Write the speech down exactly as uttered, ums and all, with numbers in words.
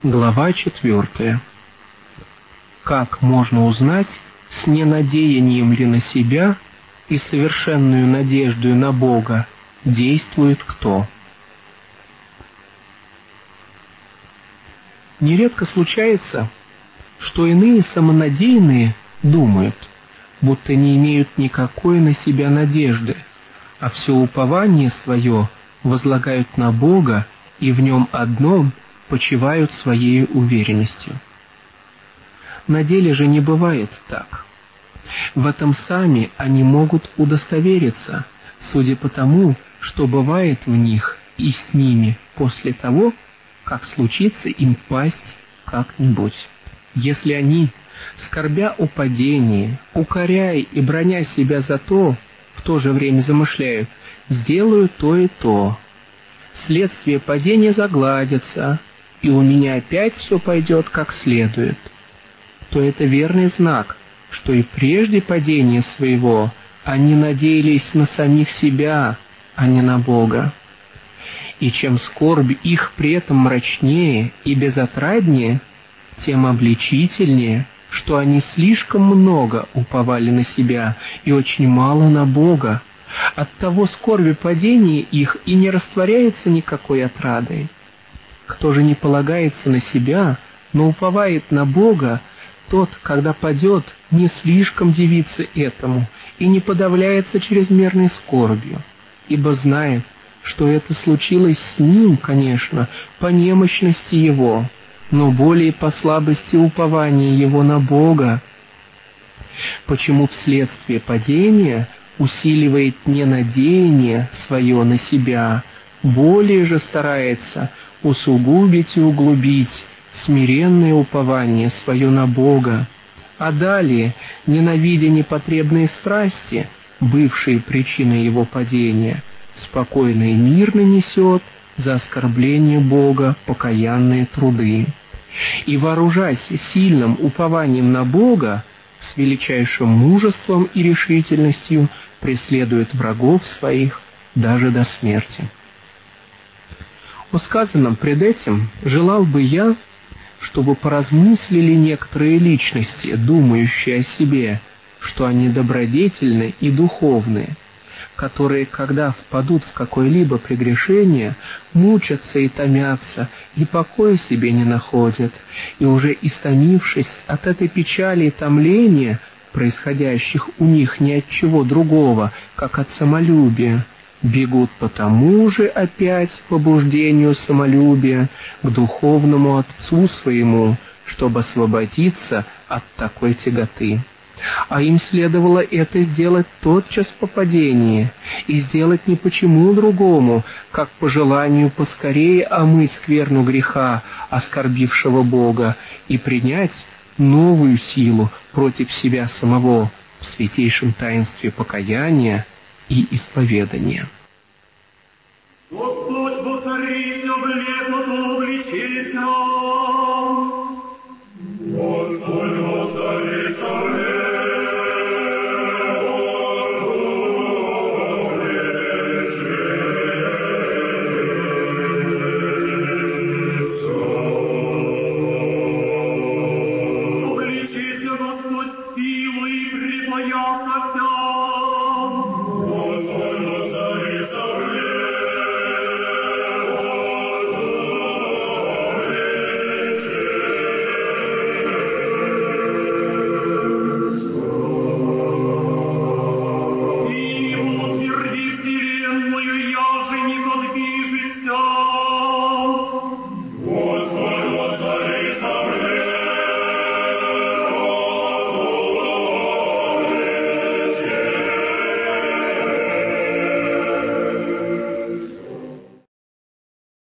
Глава четвертая. Как можно узнать, с ненадеянием ли на себя и совершенную надеждою на Бога действует кто? Нередко случается, что иные самонадеянные думают, будто не имеют никакой на себя надежды, а все упование свое возлагают на Бога и в Нем одном почивают своей уверенностью. На деле же не бывает так. В этом сами они могут удостовериться, судя по тому, что бывает в них и с ними после того, как случится им пасть как-нибудь. Если они, скорбя о падении, укоряя и браня себя за то, в то же время замышляют, сделают то и то, следствие падения загладится, и у меня опять все пойдет как следует, то это верный знак, что и прежде падения своего они надеялись на самих себя, а не на Бога. И чем скорбь их при этом мрачнее и безотраднее, тем обличительнее, что они слишком много уповали на себя и очень мало на Бога. Оттого скорби падения их и не растворяется никакой отрадой. Кто же не полагается на себя, но уповает на Бога, тот, когда падет, не слишком дивится этому и не подавляется чрезмерной скорбью, ибо знает, что это случилось с ним, конечно, по немощности его, но более по слабости упования его на Бога. Почему вследствие падения усиливает ненадеяние свое на себя, более же старается усугубить и углубить смиренное упование свое на Бога, а далее, ненавидя непотребные страсти, бывшие причиной его падения, спокойно и мирно несет за оскорбление Бога покаянные труды. И, вооружаясь сильным упованием на Бога, с величайшим мужеством и решительностью преследует врагов своих даже до смерти. О сказанном пред этим желал бы я, чтобы поразмыслили некоторые личности, думающие о себе, что они добродетельны и духовные, которые, когда впадут в какое-либо прегрешение, мучатся и томятся, и покоя себе не находят, и уже истомившись от этой печали и томления, происходящих у них ни от чего другого, как от самолюбия, бегут по тому же опять побуждению самолюбия к духовному Отцу своему, чтобы освободиться от такой тяготы. А им следовало это сделать тотчас по падении, и сделать не почему другому, как по желанию поскорее омыть скверну греха, оскорбившего Бога, и принять новую силу против себя самого в святейшем таинстве покаяния и исповедания. Господь, воцарись, облепот обличися!